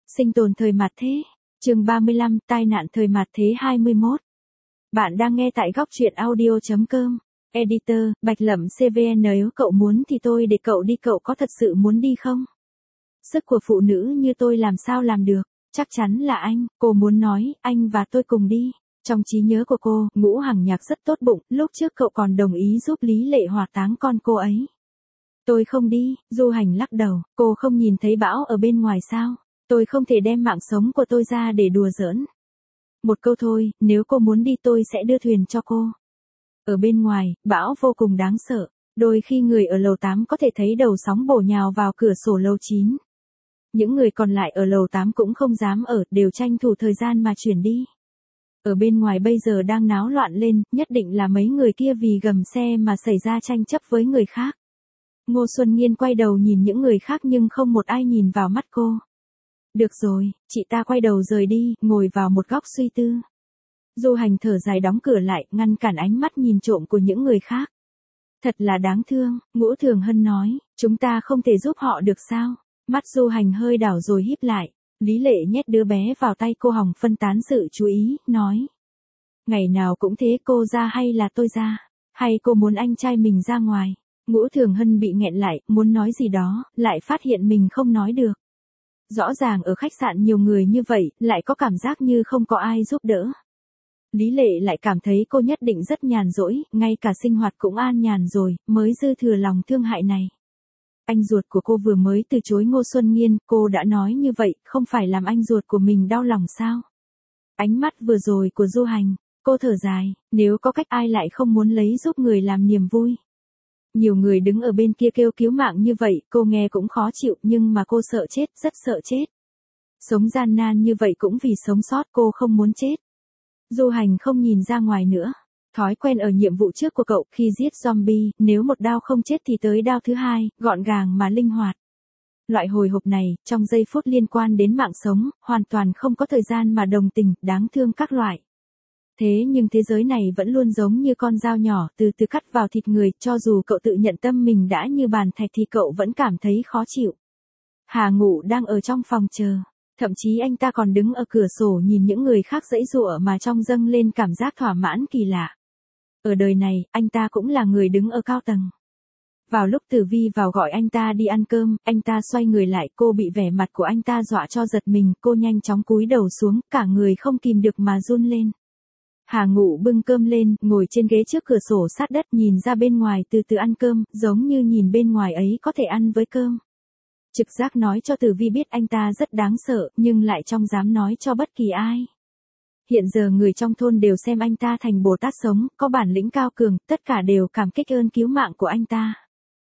Sinh tồn thời mạt thế. Chương 35, tai nạn thời mạt thế 21. Bạn đang nghe tại góc truyện audio.com. Editor, Bạch Lẩm CVN. Nếu cậu muốn thì tôi để cậu đi, cậu có thật sự muốn đi không? Sức của phụ nữ như tôi làm sao làm được? Chắc chắn là anh, cô muốn nói, anh và tôi cùng đi. Trong trí nhớ của cô, Ngũ Hằng Nhạc rất tốt bụng, lúc trước cậu còn đồng ý giúp Lý Lệ hỏa táng con cô ấy. Tôi không đi, Du Hành lắc đầu, cô không nhìn thấy bão ở bên ngoài sao? Tôi không thể đem mạng sống của tôi ra để đùa giỡn. Một câu thôi, nếu cô muốn đi tôi sẽ đưa thuyền cho cô. Ở bên ngoài, bão vô cùng đáng sợ. Đôi khi người ở lầu 8 có thể thấy đầu sóng bổ nhào vào cửa sổ lầu 9. Những người còn lại ở lầu 8 cũng không dám ở, đều tranh thủ thời gian mà chuyển đi. Ở bên ngoài bây giờ đang náo loạn lên, nhất định là mấy người kia vì gầm xe mà xảy ra tranh chấp với người khác. Ngô Xuân Nghiên quay đầu nhìn những người khác nhưng không một ai nhìn vào mắt cô. Được rồi, chị ta quay đầu rời đi, ngồi vào một góc suy tư. Du Hành thở dài đóng cửa lại, ngăn cản ánh mắt nhìn trộm của những người khác. Thật là đáng thương, Ngũ Thường Hân nói, chúng ta không thể giúp họ được sao? Mắt Du Hành hơi đảo rồi híp lại. Lý Lệ nhét đứa bé vào tay cô hòng phân tán sự chú ý, nói. Ngày nào cũng thế, cô ra hay là tôi ra? Hay cô muốn anh trai mình ra ngoài? Ngũ Thường Hân bị nghẹn lại, muốn nói gì đó, lại phát hiện mình không nói được. Rõ ràng ở khách sạn nhiều người như vậy, lại có cảm giác như không có ai giúp đỡ. Lý Lệ lại cảm thấy cô nhất định rất nhàn rỗi, ngay cả sinh hoạt cũng an nhàn rồi, mới dư thừa lòng thương hại này. Anh ruột của cô vừa mới từ chối Ngô Xuân Nghiên, cô đã nói như vậy, không phải làm anh ruột của mình đau lòng sao? Ánh mắt vừa rồi của Du Hành, cô thở dài, nếu có cách ai lại không muốn lấy giúp người làm niềm vui. Nhiều người đứng ở bên kia kêu cứu mạng như vậy, cô nghe cũng khó chịu, nhưng mà cô sợ chết, rất sợ chết. Sống gian nan như vậy cũng vì sống sót, cô không muốn chết. Du Hành không nhìn ra ngoài nữa. Thói quen ở nhiệm vụ trước của cậu, khi giết zombie, nếu một đao không chết thì tới đao thứ hai, gọn gàng mà linh hoạt. Loại hồi hộp này, trong giây phút liên quan đến mạng sống, hoàn toàn không có thời gian mà đồng tình, đáng thương các loại. Thế nhưng thế giới này vẫn luôn giống như con dao nhỏ, từ từ cắt vào thịt người, cho dù cậu tự nhận tâm mình đã như bàn thạch thì cậu vẫn cảm thấy khó chịu. Hà Ngụ đang ở trong phòng chờ. Thậm chí anh ta còn đứng ở cửa sổ nhìn những người khác giãy giụa mà trong dâng lên cảm giác thỏa mãn kỳ lạ. Ở đời này, anh ta cũng là người đứng ở cao tầng. Vào lúc Tử Vi vào gọi anh ta đi ăn cơm, anh ta xoay người lại, cô bị vẻ mặt của anh ta dọa cho giật mình, cô nhanh chóng cúi đầu xuống, cả người không kìm được mà run lên. Hà Ngụ bưng cơm lên, ngồi trên ghế trước cửa sổ sát đất nhìn ra bên ngoài từ từ ăn cơm, giống như nhìn bên ngoài ấy có thể ăn với cơm. Trực giác nói cho Tử Vi biết anh ta rất đáng sợ, nhưng lại không dám nói cho bất kỳ ai. Hiện giờ người trong thôn đều xem anh ta thành Bồ Tát sống, có bản lĩnh cao cường, tất cả đều cảm kích ơn cứu mạng của anh ta.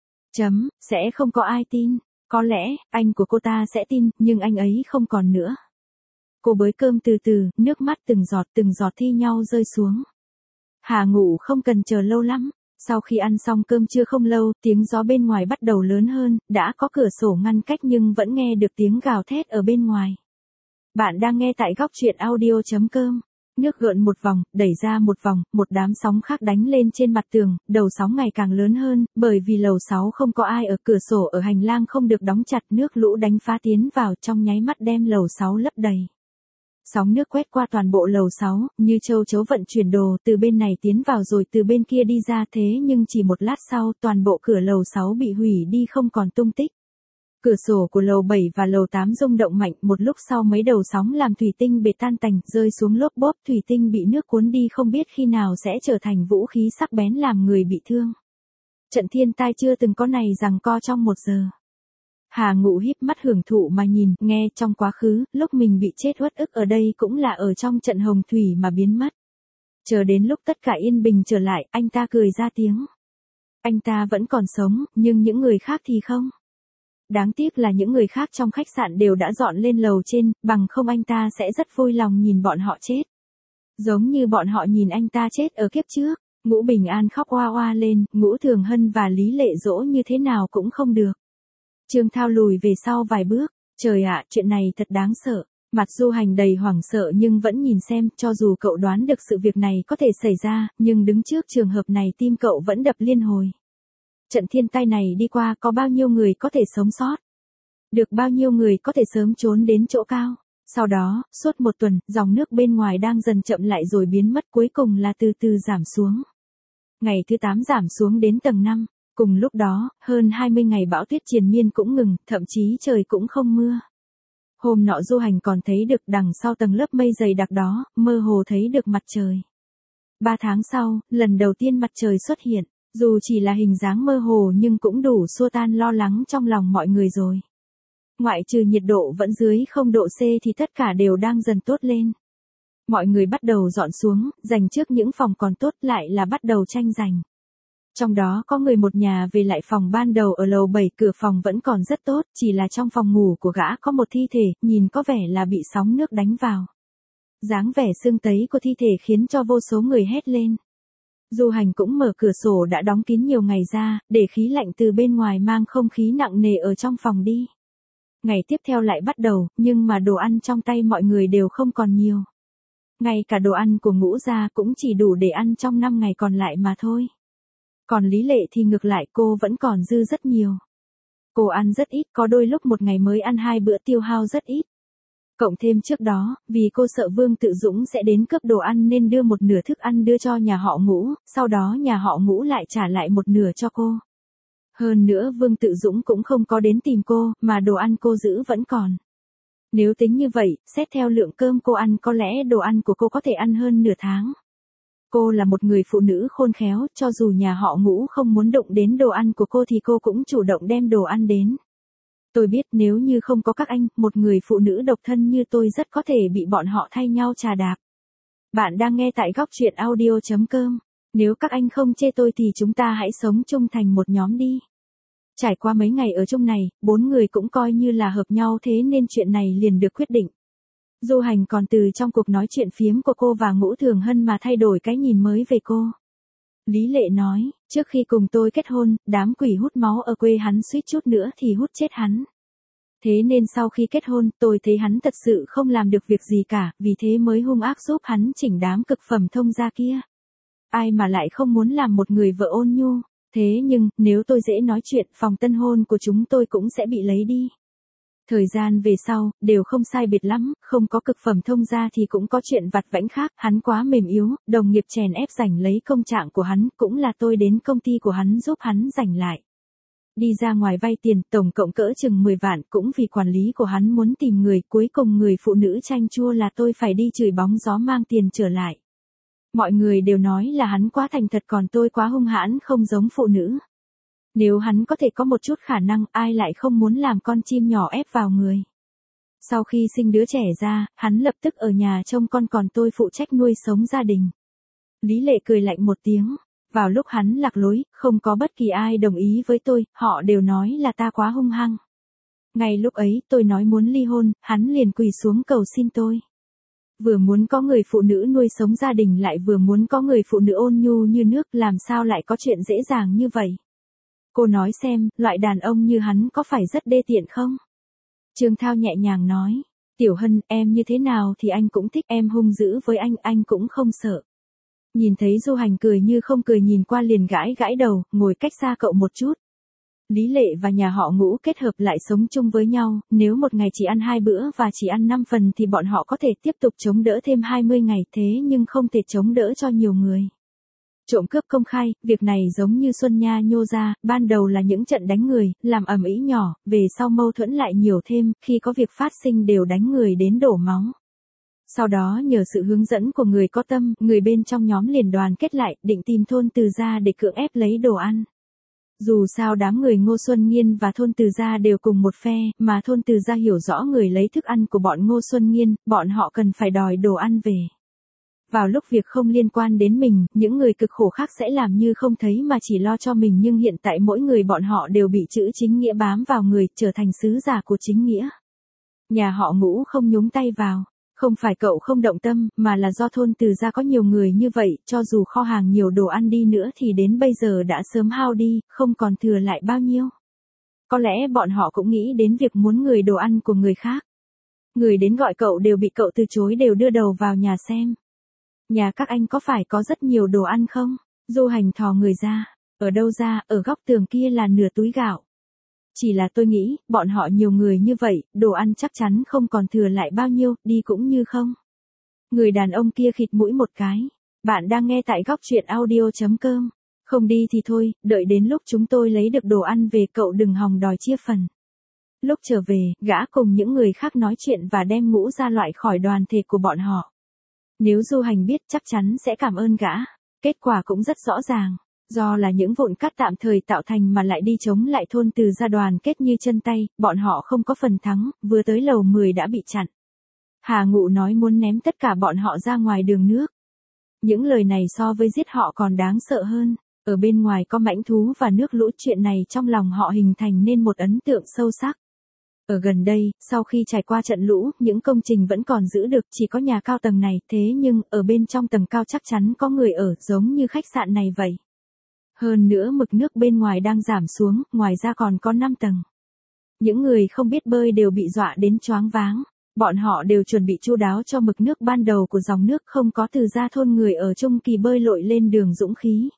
Sẽ không có ai tin. Có lẽ, anh của cô ta sẽ tin, nhưng anh ấy không còn nữa. Cô bới cơm từ từ, nước mắt từng giọt thi nhau rơi xuống. Hà Ngụ không cần chờ lâu lắm. Sau khi ăn xong cơm trưa không lâu, tiếng gió bên ngoài bắt đầu lớn hơn, đã có cửa sổ ngăn cách nhưng vẫn nghe được tiếng gào thét ở bên ngoài. Bạn đang nghe tại góc truyện audio.com. Nước gợn một vòng, đẩy ra một vòng, một đám sóng khác đánh lên trên mặt tường, đầu sóng ngày càng lớn hơn, bởi vì lầu 6 không có ai ở, cửa sổ ở hành lang không được đóng chặt, nước lũ đánh phá tiến vào trong nháy mắt đem lầu 6 lấp đầy. Sóng nước quét qua toàn bộ lầu 6, như châu chấu vận chuyển đồ, từ bên này tiến vào rồi từ bên kia đi ra, thế nhưng chỉ một lát sau, toàn bộ cửa lầu 6 bị hủy đi không còn tung tích. Cửa sổ của lầu 7 và lầu 8 rung động mạnh, một lúc sau mấy đầu sóng làm thủy tinh bể tan tành, rơi xuống lốp bốp, thủy tinh bị nước cuốn đi không biết khi nào sẽ trở thành vũ khí sắc bén làm người bị thương. Trận thiên tai chưa từng có này giằng co trong 1 giờ. Hà Ngụ híp mắt hưởng thụ mà nhìn, nghe trong quá khứ, lúc mình bị chết uất ức ở đây cũng là ở trong trận hồng thủy mà biến mất. Chờ đến lúc tất cả yên bình trở lại, anh ta cười ra tiếng. Anh ta vẫn còn sống, nhưng những người khác thì không. Đáng tiếc là những người khác trong khách sạn đều đã dọn lên lầu trên, bằng không anh ta sẽ rất vui lòng nhìn bọn họ chết. Giống như bọn họ nhìn anh ta chết ở kiếp trước. Ngũ Bình An khóc oa oa lên, Ngũ Thường Hân và Lý Lệ dỗ như thế nào cũng không được. Trương Thao lùi về sau vài bước, trời ạ, chuyện này thật đáng sợ. Mặt Du Hành đầy hoảng sợ nhưng vẫn nhìn xem, cho dù cậu đoán được sự việc này có thể xảy ra, nhưng đứng trước trường hợp này tim cậu vẫn đập liên hồi. Trận thiên tai này đi qua có bao nhiêu người có thể sống sót? Được bao nhiêu người có thể sớm trốn đến chỗ cao. Sau đó, suốt một tuần, dòng nước bên ngoài đang dần chậm lại rồi biến mất, cuối cùng là từ từ giảm xuống. Ngày thứ 8 giảm xuống đến tầng 5. Cùng lúc đó, hơn 20 ngày bão tuyết triền miên cũng ngừng, thậm chí trời cũng không mưa. Hôm nọ du hành còn thấy được đằng sau tầng lớp mây dày đặc đó, mơ hồ thấy được mặt trời. 3 tháng sau, lần đầu tiên mặt trời xuất hiện, dù chỉ là hình dáng mơ hồ nhưng cũng đủ xua tan lo lắng trong lòng mọi người rồi. Ngoại trừ nhiệt độ vẫn dưới 0 độ C thì tất cả đều đang dần tốt lên. Mọi người bắt đầu dọn xuống, giành trước những phòng còn tốt, lại là bắt đầu tranh giành. Trong đó có người một nhà về lại phòng ban đầu ở lầu 7, cửa phòng vẫn còn rất tốt, chỉ là trong phòng ngủ của gã có một thi thể, nhìn có vẻ là bị sóng nước đánh vào. Dáng vẻ xương tấy của thi thể khiến cho vô số người hét lên. Du hành cũng mở cửa sổ đã đóng kín nhiều ngày ra, để khí lạnh từ bên ngoài mang không khí nặng nề ở trong phòng đi. Ngày tiếp theo lại bắt đầu, nhưng mà đồ ăn trong tay mọi người đều không còn nhiều. Ngay cả đồ ăn của Ngũ gia cũng chỉ đủ để ăn trong 5 ngày còn lại mà thôi. Còn Lý Lệ thì ngược lại, cô vẫn còn dư rất nhiều. Cô ăn rất ít, có đôi lúc một ngày mới ăn 2 bữa, tiêu hao rất ít. Cộng thêm trước đó, vì cô sợ Vương Tự Dũng sẽ đến cướp đồ ăn nên đưa một nửa thức ăn đưa cho nhà họ Ngũ, sau đó nhà họ Ngũ lại trả lại một nửa cho cô. Hơn nữa Vương Tự Dũng cũng không có đến tìm cô, mà đồ ăn cô giữ vẫn còn. Nếu tính như vậy, xét theo lượng cơm cô ăn có lẽ đồ ăn của cô có thể ăn hơn nửa tháng. Cô là một người phụ nữ khôn khéo, cho dù nhà họ Ngũ không muốn đụng đến đồ ăn của cô thì cô cũng chủ động đem đồ ăn đến. Tôi biết nếu như không có các anh, một người phụ nữ độc thân như tôi rất có thể bị bọn họ thay nhau chà đạp. Bạn đang nghe tại góc truyện audio.com. Nếu các anh không chê tôi thì chúng ta hãy sống chung thành một nhóm đi. Trải qua mấy ngày ở chung này, 4 người cũng coi như là hợp nhau, thế nên chuyện này liền được quyết định. Du hành còn từ trong cuộc nói chuyện phiếm của cô và Ngũ Thường Hân mà thay đổi cái nhìn mới về cô. Lý Lệ nói, trước khi cùng tôi kết hôn, đám quỷ hút máu ở quê hắn suýt chút nữa thì hút chết hắn. Thế nên sau khi kết hôn, tôi thấy hắn thật sự không làm được việc gì cả, vì thế mới hung ác giúp hắn chỉnh đám cực phẩm thông gia kia. Ai mà lại không muốn làm một người vợ ôn nhu, thế nhưng, nếu tôi dễ nói chuyện, phòng tân hôn của chúng tôi cũng sẽ bị lấy đi. Thời gian về sau, đều không sai biệt lắm, không có cực phẩm thông gia thì cũng có chuyện vặt vãnh khác, hắn quá mềm yếu, đồng nghiệp chèn ép giành lấy công trạng của hắn, cũng là tôi đến công ty của hắn giúp hắn giành lại. Đi ra ngoài vay tiền, tổng cộng cỡ chừng 10 vạn, cũng vì quản lý của hắn muốn tìm người, cuối cùng người phụ nữ chanh chua là tôi phải đi chửi bóng gió mang tiền trở lại. Mọi người đều nói là hắn quá thành thật, còn tôi quá hung hãn, không giống phụ nữ. Nếu hắn có thể có một chút khả năng, ai lại không muốn làm con chim nhỏ ép vào người. Sau khi sinh đứa trẻ ra, hắn lập tức ở nhà trông con, còn tôi phụ trách nuôi sống gia đình. Lý Lệ cười lạnh một tiếng. Vào lúc hắn lạc lối, không có bất kỳ ai đồng ý với tôi, họ đều nói là ta quá hung hăng. Ngay lúc ấy, tôi nói muốn ly hôn, hắn liền quỳ xuống cầu xin tôi. Vừa muốn có người phụ nữ nuôi sống gia đình lại vừa muốn có người phụ nữ ôn nhu như nước, làm sao lại có chuyện dễ dàng như vậy? Cô nói xem, loại đàn ông như hắn có phải rất đê tiện không? Trương Thao nhẹ nhàng nói, Tiểu Hân, em như thế nào thì anh cũng thích, em hung dữ với anh cũng không sợ. Nhìn thấy Du hành cười như không cười, nhìn qua liền gãi gãi đầu, ngồi cách xa cậu một chút. Lý Lệ và nhà họ Ngũ kết hợp lại sống chung với nhau, nếu một ngày chỉ ăn 2 bữa và chỉ ăn 5 phần thì bọn họ có thể tiếp tục chống đỡ thêm 20 ngày, thế nhưng không thể chống đỡ cho nhiều người. Trộm cướp công khai, việc này giống như Xuân Nha nhô ra, ban đầu là những trận đánh người, làm ầm ĩ nhỏ, về sau mâu thuẫn lại nhiều thêm, khi có việc phát sinh đều đánh người đến đổ máu. Sau đó nhờ sự hướng dẫn của người có tâm, người bên trong nhóm liền đoàn kết lại, định tìm Thôn Từ Gia để cưỡng ép lấy đồ ăn. Dù sao đám người Ngô Xuân Nghiên và Thôn Từ Gia đều cùng một phe, mà Thôn Từ Gia hiểu rõ người lấy thức ăn của bọn Ngô Xuân Nghiên, bọn họ cần phải đòi đồ ăn về. Vào lúc việc không liên quan đến mình, những người cực khổ khác sẽ làm như không thấy mà chỉ lo cho mình, nhưng hiện tại mỗi người bọn họ đều bị chữ chính nghĩa bám vào người, trở thành sứ giả của chính nghĩa. Nhà họ Ngũ không nhúng tay vào. Không phải cậu không động tâm, mà là do Thôn Từ Gia có nhiều người như vậy, cho dù kho hàng nhiều đồ ăn đi nữa thì đến bây giờ đã sớm hao đi, không còn thừa lại bao nhiêu. Có lẽ bọn họ cũng nghĩ đến việc muốn người đồ ăn của người khác. Người đến gọi cậu đều bị cậu từ chối, đều đưa đầu vào nhà xem. Nhà các anh có phải có rất nhiều đồ ăn không? Du hành thò người ra. Ở đâu ra, ở góc tường kia là nửa túi gạo. Chỉ là tôi nghĩ, bọn họ nhiều người như vậy, đồ ăn chắc chắn không còn thừa lại bao nhiêu, đi cũng như không. Người đàn ông kia khịt mũi một cái. Bạn đang nghe tại góc truyện audio.com. Không đi thì thôi, đợi đến lúc chúng tôi lấy được đồ ăn về cậu đừng hòng đòi chia phần. Lúc trở về, gã cùng những người khác nói chuyện và đem Ngũ ra loại khỏi đoàn thể của bọn họ. Nếu Du Hành biết chắc chắn sẽ cảm ơn gã. Kết quả cũng rất rõ ràng. Do là những vụn cát tạm thời tạo thành mà lại đi chống lại thôn Từ gia đoàn kết như chân tay, bọn họ không có phần thắng, vừa tới lầu 10 đã bị chặn. Hà Ngụ nói muốn ném tất cả bọn họ ra ngoài đường nước. Những lời này so với giết họ còn đáng sợ hơn. Ở bên ngoài có mãnh thú và nước lũ, chuyện này trong lòng họ hình thành nên một ấn tượng sâu sắc. Ở gần đây, sau khi trải qua trận lũ, những công trình vẫn còn giữ được, chỉ có nhà cao tầng này, thế nhưng, ở bên trong tầng cao chắc chắn có người ở, giống như khách sạn này vậy. Hơn nữa mực nước bên ngoài đang giảm xuống, ngoài ra còn có 5 tầng. Những người không biết bơi đều bị dọa đến choáng váng. Bọn họ đều chuẩn bị chu đáo cho mực nước ban đầu của dòng nước, không có Từ gia thôn người ở Trung Kỳ bơi lội lên đường dũng khí.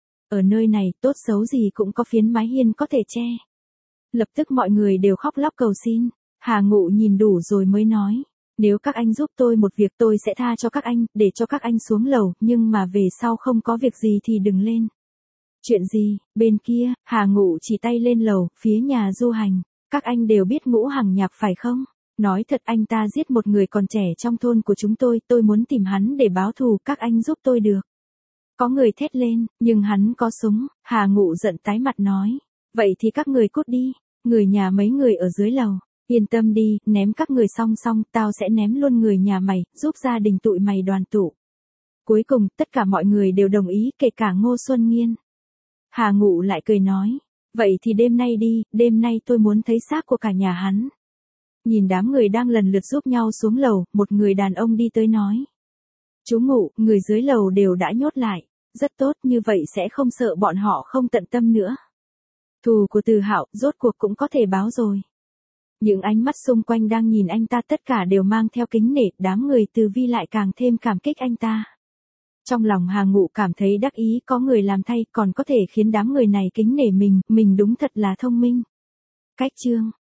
Ở nơi này, tốt xấu gì cũng có phiến mái hiên có thể che. Lập tức mọi người đều khóc lóc cầu xin. Hà Ngụ nhìn đủ rồi mới nói. Nếu các anh giúp tôi một việc tôi sẽ tha cho các anh, để cho các anh xuống lầu, nhưng mà về sau không có việc gì thì đừng lên. Chuyện gì? Bên kia, Hà Ngụ chỉ tay lên lầu, phía nhà Du Hành. Các anh đều biết Ngũ Hằng Nhạc phải không? Nói thật, anh ta giết một người còn trẻ trong thôn của chúng tôi muốn tìm hắn để báo thù, các anh giúp tôi được. Có người thét lên, nhưng hắn có súng. Hà Ngụ giận tái mặt nói. Vậy thì các người cút đi, người nhà mấy người ở dưới lầu. Yên tâm đi, ném các người xong xong, tao sẽ ném luôn người nhà mày, giúp gia đình tụi mày đoàn tụ. Cuối cùng, tất cả mọi người đều đồng ý, kể cả Ngô Xuân Nghiên. Hà Ngụ lại cười nói. Vậy thì đêm nay đi, đêm nay tôi muốn thấy xác của cả nhà hắn. Nhìn đám người đang lần lượt giúp nhau xuống lầu, một người đàn ông đi tới nói. Chú Ngụ, người dưới lầu đều đã nhốt lại. Rất tốt, như vậy sẽ không sợ bọn họ không tận tâm nữa. Thù của Từ Hạo rốt cuộc cũng có thể báo rồi. Những ánh mắt xung quanh đang nhìn anh ta tất cả đều mang theo kính nể, đám người Từ Vi lại càng thêm cảm kích anh ta. Trong lòng Hà Ngụ cảm thấy đắc ý, có người làm thay còn có thể khiến đám người này kính nể mình đúng thật là thông minh. Cách chương